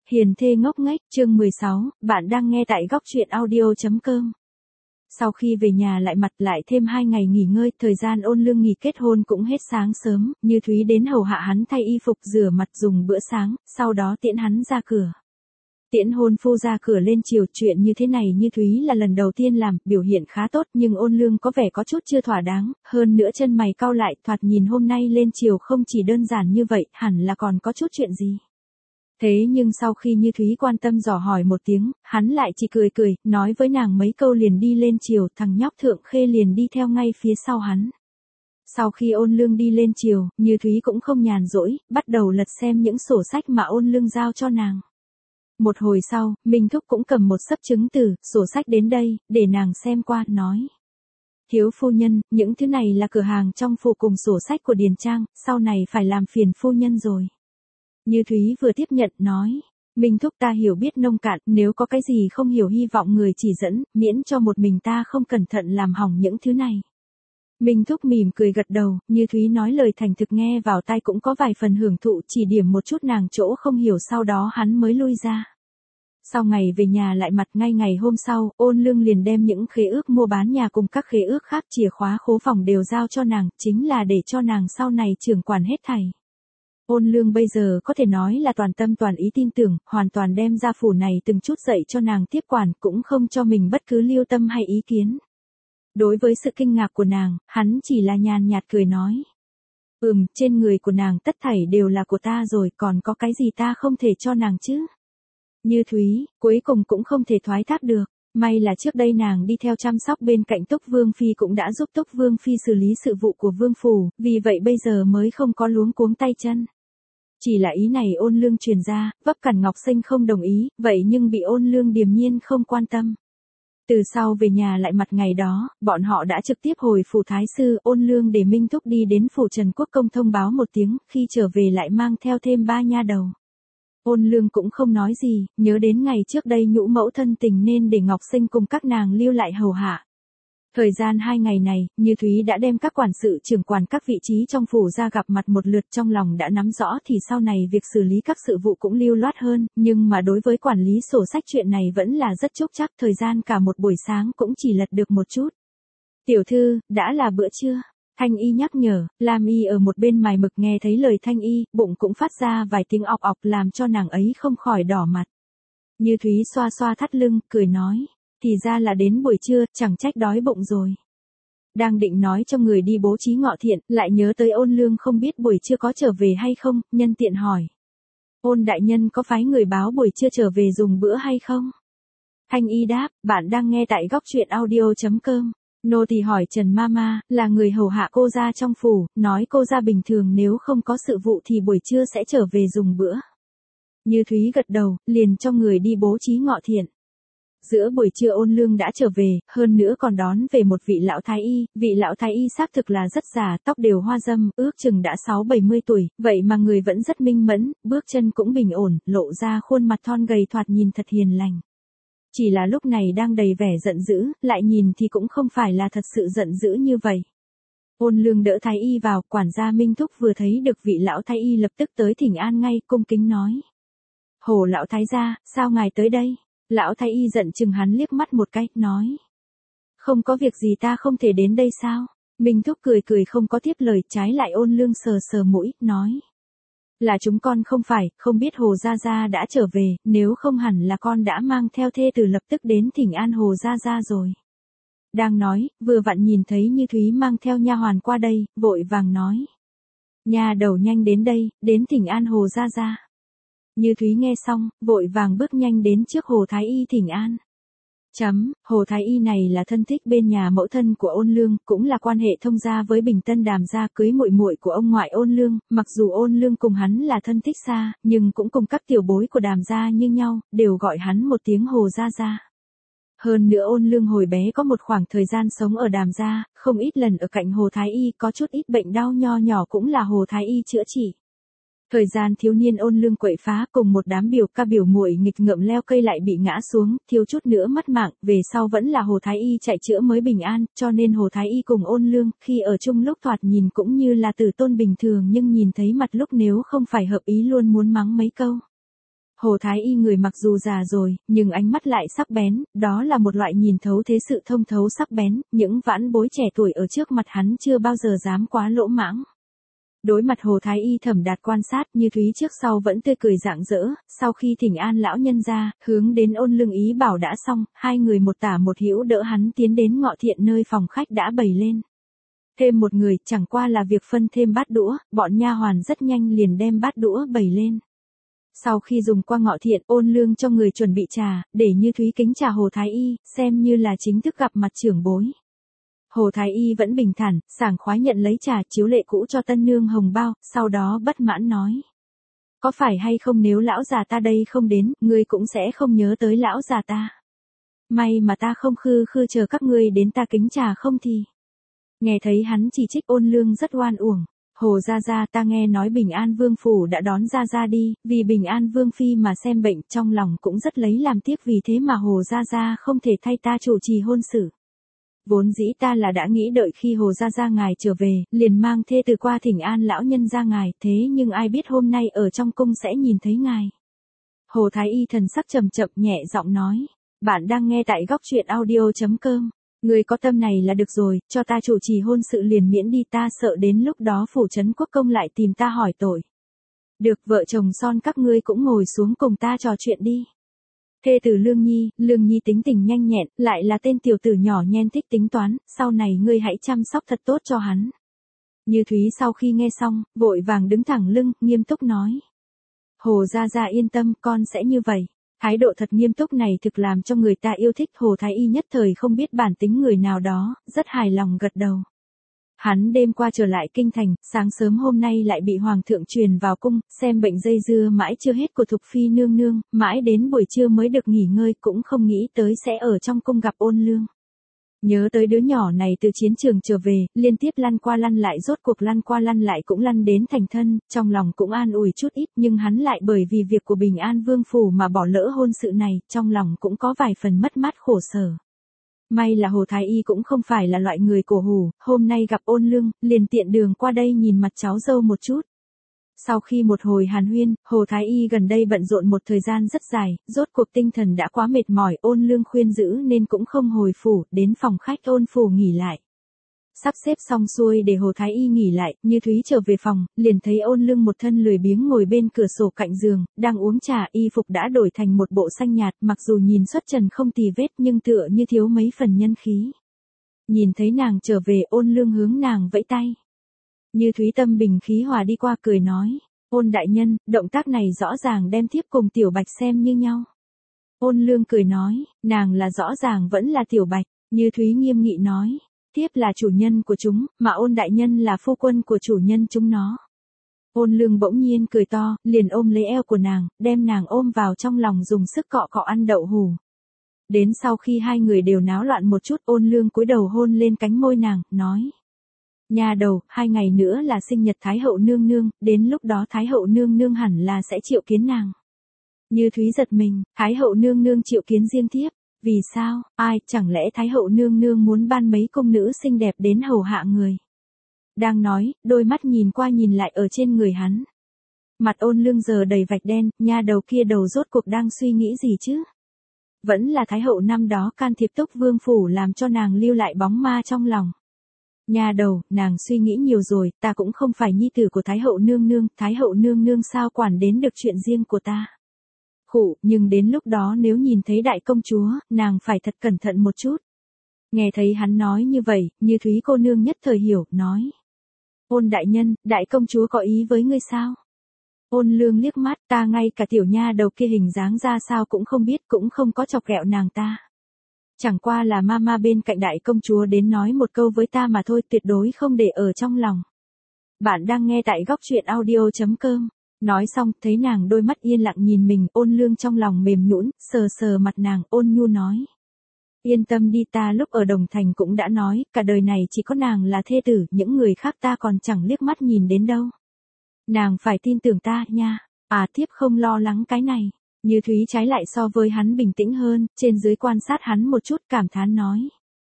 Hiền thê ngốc nghếch, chương 16, bạn đang nghe tại góc truyện audio.com. Sau khi về nhà lại mặt lại thêm 2 ngày nghỉ ngơi, thời gian Ôn Lương nghỉ kết hôn cũng hết sáng sớm, Như Thúy đến hầu hạ hắn thay y phục rửa mặt dùng bữa sáng, sau đó tiễn hắn ra cửa. Tiễn hôn phu ra cửa lên chiều, chuyện như thế này Như Thúy là lần đầu tiên làm, biểu hiện khá tốt nhưng Ôn Lương có vẻ có chút chưa thỏa đáng, hơn nữa chân mày cau lại, thoạt nhìn hôm nay lên chiều không chỉ đơn giản như vậy, hẳn là còn có chút chuyện gì. Thế nhưng sau khi Như Thúy quan tâm dò hỏi một tiếng, hắn lại chỉ cười cười, nói với nàng mấy câu liền đi lên chiều, thằng nhóc Thượng Khê liền đi theo ngay phía sau hắn. Sau khi Ôn Lương đi lên chiều, Như Thúy cũng không nhàn rỗi, bắt đầu lật xem những sổ sách mà Ôn Lương giao cho nàng. Một hồi sau, Minh Thúc cũng cầm một xấp chứng từ, sổ sách đến đây, để nàng xem qua, nói. Thiếu phu nhân, những thứ này là cửa hàng trong phủ cùng sổ sách của Điền Trang, sau này phải làm phiền phu nhân rồi. Như Thúy vừa tiếp nhận, nói. Minh Thúc ta hiểu biết nông cạn, nếu có cái gì không hiểu hy vọng người chỉ dẫn, miễn cho một mình ta không cẩn thận làm hỏng những thứ này. Minh Thúc mỉm cười gật đầu, Như Thúy nói lời thành thực nghe vào tai cũng có vài phần hưởng thụ, chỉ điểm một chút nàng chỗ không hiểu, sau đó hắn mới lui ra. Sau ngày về nhà lại mặt, ngay ngày hôm sau, Ôn Lương liền đem những khế ước mua bán nhà cùng các khế ước khác, chìa khóa khố phòng đều giao cho nàng, chính là để cho nàng sau này trưởng quản hết thảy. Ôn Lương bây giờ có thể nói là toàn tâm toàn ý tin tưởng, hoàn toàn đem gia phủ này từng chút dạy cho nàng tiếp quản, cũng không cho mình bất cứ lưu tâm hay ý kiến. Đối với sự kinh ngạc của nàng, hắn chỉ là nhàn nhạt cười nói. Trên người của nàng tất thảy đều là của ta rồi, còn có cái gì ta không thể cho nàng chứ? Như Thúy, cuối cùng cũng không thể thoái thác được. May là trước đây nàng đi theo chăm sóc bên cạnh Túc Vương Phi cũng đã giúp Túc Vương Phi xử lý sự vụ của Vương Phủ, vì vậy bây giờ mới không có luống cuống tay chân. Chỉ là ý này Ôn Lương truyền ra, Vấp Cẩn Ngọc Sinh không đồng ý, vậy nhưng bị Ôn Lương điềm nhiên không quan tâm. Từ sau về nhà lại mặt ngày đó, bọn họ đã trực tiếp hồi phủ Thái Sư, Ôn Lương để Minh Thúc đi đến phủ Trần Quốc Công thông báo một tiếng, khi trở về lại mang theo thêm 3 nha đầu. Ôn Lương cũng không nói gì, nhớ đến ngày trước đây nhũ mẫu thân tình nên để Ngọc Sinh cùng các nàng lưu lại hầu hạ. Thời gian 2 ngày này, Như Thúy đã đem các quản sự trưởng quản các vị trí trong phủ ra gặp mặt một lượt, trong lòng đã nắm rõ thì sau này việc xử lý các sự vụ cũng lưu loát hơn, nhưng mà đối với quản lý sổ sách chuyện này vẫn là rất chúc chắc, thời gian cả một buổi sáng cũng chỉ lật được một chút. Tiểu thư, đã là bữa trưa. Thanh Y nhắc nhở, Lam Y ở một bên mài mực nghe thấy lời Thanh Y, bụng cũng phát ra vài tiếng ọc ọc làm cho nàng ấy không khỏi đỏ mặt. Như Thúy xoa xoa thắt lưng, cười nói. Thì ra là đến buổi trưa, chẳng trách đói bụng rồi. Đang định nói cho người đi bố trí ngọ thiện, lại nhớ tới Ôn Lương không biết buổi trưa có trở về hay không, nhân tiện hỏi. Ôn đại nhân có phái người báo buổi trưa trở về dùng bữa hay không? Thanh Y đáp, bạn đang nghe tại góc truyện audio.com. Nô tỳ hỏi Trần Mama, là người hầu hạ cô gia trong phủ, nói cô gia bình thường nếu không có sự vụ thì buổi trưa sẽ trở về dùng bữa. Như Thúy gật đầu, liền cho người đi bố trí ngọ thiện. Giữa buổi trưa Ôn Lương đã trở về, hơn nữa còn đón về một vị lão thái y, vị lão thái y xác thực là rất già, tóc đều hoa râm, ước chừng đã 60-70 tuổi, vậy mà người vẫn rất minh mẫn, bước chân cũng bình ổn, lộ ra khuôn mặt thon gầy thoạt nhìn thật hiền lành. Chỉ là lúc này đang đầy vẻ giận dữ, lại nhìn thì cũng không phải là thật sự giận dữ như vậy. Ôn Lương đỡ thái y vào, quản gia Minh Thúc vừa thấy được vị lão thái y lập tức tới thỉnh an ngay, cung kính nói. Hồ lão thái gia, sao ngài tới đây? Lão thái y giận chừng hắn liếc mắt một cái, nói. Không có việc gì ta không thể đến đây sao? Minh Thúc cười cười không có tiếp lời, trái lại Ôn Lương sờ sờ mũi, nói. Là chúng con không phải, không biết Hồ Gia Gia đã trở về, nếu không hẳn là con đã mang theo thê tử lập tức đến thỉnh an Hồ Gia Gia rồi. Đang nói, vừa vặn nhìn thấy Như Thúy mang theo nha hoàn qua đây, vội vàng nói. Nha đầu nhanh đến đây, đến thỉnh an Hồ Gia Gia. Như Thúy nghe xong, vội vàng bước nhanh đến trước Hồ Thái Y thỉnh an. Hồ Thái Y này là thân thích bên nhà mẫu thân của Ôn Lương, cũng là quan hệ thông gia với Bình Tân Đàm gia, cưới muội muội của ông ngoại Ôn Lương, mặc dù Ôn Lương cùng hắn là thân thích xa, nhưng cũng cùng các tiểu bối của Đàm gia như nhau, đều gọi hắn một tiếng Hồ Gia Gia. Hơn nữa Ôn Lương hồi bé có một khoảng thời gian sống ở Đàm gia, không ít lần ở cạnh Hồ Thái Y, có chút ít bệnh đau nho nhỏ cũng là Hồ Thái Y chữa trị. Thời gian thiếu niên Ôn Lương quậy phá cùng một đám biểu ca biểu muội nghịch ngợm leo cây lại bị ngã xuống, thiếu chút nữa mất mạng, về sau vẫn là Hồ Thái Y chạy chữa mới bình an, cho nên Hồ Thái Y cùng Ôn Lương, khi ở chung lúc thoạt nhìn cũng như là tử tôn bình thường, nhưng nhìn thấy mặt lúc nếu không phải hợp ý luôn muốn mắng mấy câu. Hồ Thái Y người mặc dù già rồi, nhưng ánh mắt lại sắc bén, đó là một loại nhìn thấu thế sự thông thấu sắc bén, những vãn bối trẻ tuổi ở trước mặt hắn chưa bao giờ dám quá lỗ mãng. Đối mặt Hồ Thái Y Thẩm Đạt quan sát, Như Thúy trước sau vẫn tươi cười rạng rỡ, sau khi thỉnh an lão nhân ra, hướng đến Ôn Lương ý bảo đã xong, hai người một tả một hữu đỡ hắn tiến đến ngọ thiện nơi phòng khách đã bày lên. Thêm một người, chẳng qua là việc phân thêm bát đũa, bọn nha hoàn rất nhanh liền đem bát đũa bày lên. Sau khi dùng qua ngọ thiện, Ôn Lương cho người chuẩn bị trà, để Như Thúy kính trà Hồ Thái Y, xem như là chính thức gặp mặt trưởng bối. Hồ Thái Y vẫn bình thản, sảng khoái nhận lấy trà chiếu lệ cũ cho tân nương hồng bao, sau đó bất mãn nói. Có phải hay không nếu lão già ta đây không đến, ngươi cũng sẽ không nhớ tới lão già ta. May mà ta không khư khư chờ các ngươi đến ta kính trà không thì. Nghe thấy hắn chỉ trích Ôn Lương rất oan uổng. Hồ gia gia, ta nghe nói Bình An Vương phủ đã đón gia gia đi, vì Bình An Vương phi mà xem bệnh, trong lòng cũng rất lấy làm tiếc, vì thế mà Hồ gia gia không thể thay ta chủ trì hôn sự. Vốn dĩ ta là đã nghĩ đợi khi Hồ gia gia ngài trở về, liền mang thê từ qua thỉnh an lão nhân gia ngài, thế nhưng ai biết hôm nay ở trong cung sẽ nhìn thấy ngài. Hồ Thái Y thần sắc trầm chậm nhẹ giọng nói, bạn đang nghe tại góc truyện audio.com. Người có tâm này là được rồi, cho ta chủ trì hôn sự liền miễn đi, ta sợ đến lúc đó phủ trấn quốc công lại tìm ta hỏi tội. Được, vợ chồng son các ngươi cũng ngồi xuống cùng ta trò chuyện đi. Thê tử Lương Nhi tính tình nhanh nhẹn, lại là tên tiểu tử nhỏ nhen thích tính toán, sau này ngươi hãy chăm sóc thật tốt cho hắn. Như Thúy sau khi nghe xong, vội vàng đứng thẳng lưng, nghiêm túc nói. Hồ gia gia yên tâm, con sẽ như vậy. Thái độ thật nghiêm túc này thực làm cho người ta yêu thích. Hồ Thái Y nhất thời không biết bản tính người nào đó, rất hài lòng gật đầu. Hắn đêm qua trở lại kinh thành, sáng sớm hôm nay lại bị hoàng thượng truyền vào cung, xem bệnh dây dưa mãi chưa hết của Thục Phi nương nương, mãi đến buổi trưa mới được nghỉ ngơi, cũng không nghĩ tới sẽ ở trong cung gặp Ôn Lương. Nhớ tới đứa nhỏ này từ chiến trường trở về, liên tiếp lăn qua lăn lại, rốt cuộc lăn qua lăn lại cũng lăn đến thành thân, trong lòng cũng an ủi chút ít, nhưng hắn lại bởi vì việc của Bình An Vương phủ mà bỏ lỡ hôn sự này, trong lòng cũng có vài phần mất mát khổ sở. May là Hồ Thái Y cũng không phải là loại người cổ hủ, hôm nay gặp Ôn Lương, liền tiện đường qua đây nhìn mặt cháu dâu một chút. Sau khi một hồi hàn huyên, Hồ Thái Y gần đây bận rộn một thời gian rất dài, rốt cuộc tinh thần đã quá mệt mỏi, Ôn Lương khuyên giữ nên cũng không hồi phủ, đến phòng khách Ôn phủ nghỉ lại. Sắp xếp xong xuôi để Hồ Thái Y nghỉ lại, Như Thúy trở về phòng, liền thấy Ôn Lương một thân lười biếng ngồi bên cửa sổ cạnh giường, đang uống trà, y phục đã đổi thành một bộ xanh nhạt, mặc dù nhìn xuất trần không tì vết nhưng tựa như thiếu mấy phần nhân khí. Nhìn thấy nàng trở về, Ôn Lương hướng nàng vẫy tay. Như Thúy tâm bình khí hòa đi qua cười nói, Ôn đại nhân, động tác này rõ ràng đem thiếp cùng Tiểu Bạch xem như nhau. Ôn Lương cười nói, nàng là rõ ràng vẫn là Tiểu Bạch. Như Thúy nghiêm nghị nói, thiếp là chủ nhân của chúng, mà Ôn đại nhân là phu quân của chủ nhân chúng nó. Ôn Lương bỗng nhiên cười to, liền ôm lấy eo của nàng, đem nàng ôm vào trong lòng dùng sức cọ cọ ăn đậu hủ. Đến sau khi hai người đều náo loạn một chút, Ôn Lương cúi đầu hôn lên cánh môi nàng, nói. Nhà đầu, 2 ngày nữa là sinh nhật Thái hậu nương nương, đến lúc đó Thái hậu nương nương hẳn là sẽ triệu kiến nàng. Như Thúy giật mình, Thái hậu nương nương triệu kiến riêng thiếp. Vì sao, ai, chẳng lẽ Thái hậu nương nương muốn ban mấy công nữ xinh đẹp đến hầu hạ người. Đang nói, đôi mắt nhìn qua nhìn lại ở trên người hắn. Mặt Ôn Lương giờ đầy vạch đen, nha đầu kia đầu rốt cuộc đang suy nghĩ gì chứ? Vẫn là Thái hậu năm đó can thiệp Túc Vương phủ làm cho nàng lưu lại bóng ma trong lòng. Nha đầu, nàng suy nghĩ nhiều rồi, ta cũng không phải nhi tử của Thái hậu nương nương sao quản đến được chuyện riêng của ta. Khụ, nhưng đến lúc đó nếu nhìn thấy đại công chúa, nàng phải thật cẩn thận một chút. Nghe thấy hắn nói như vậy, Như Thúy cô nương nhất thời hiểu, nói. Ôn đại nhân, đại công chúa có ý với ngươi sao? Ôn Lương liếc mắt, ta ngay cả tiểu nha đầu kia hình dáng ra sao cũng không biết, cũng không có chọc ghẹo nàng ta. Chẳng qua là mama bên cạnh đại công chúa đến nói một câu với ta mà thôi, tuyệt đối không để ở trong lòng. Bạn đang nghe tại góc truyện audio.com. Nói xong, thấy nàng đôi mắt yên lặng nhìn mình, Ôn Lương trong lòng mềm nhũn, sờ sờ mặt nàng, ôn nhu nói. Yên tâm đi, ta lúc ở Đồng Thành cũng đã nói, cả đời này chỉ có nàng là thê tử, những người khác ta còn chẳng liếc mắt nhìn đến đâu. Nàng phải tin tưởng ta, nha. À, thiếp không lo lắng cái này. Như Thúy trái lại so với hắn bình tĩnh hơn, trên dưới quan sát hắn một chút, cảm thán nói.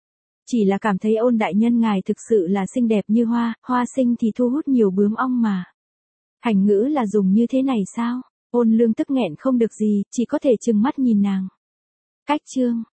Chỉ là cảm thấy Ôn đại nhân ngài thực sự là xinh đẹp như hoa, hoa sinh thì thu hút nhiều bướm ong mà. Thành ngữ là dùng như thế này sao? Ôn Lương tức nghẹn không được gì, chỉ có thể trừng mắt nhìn nàng. Cách chương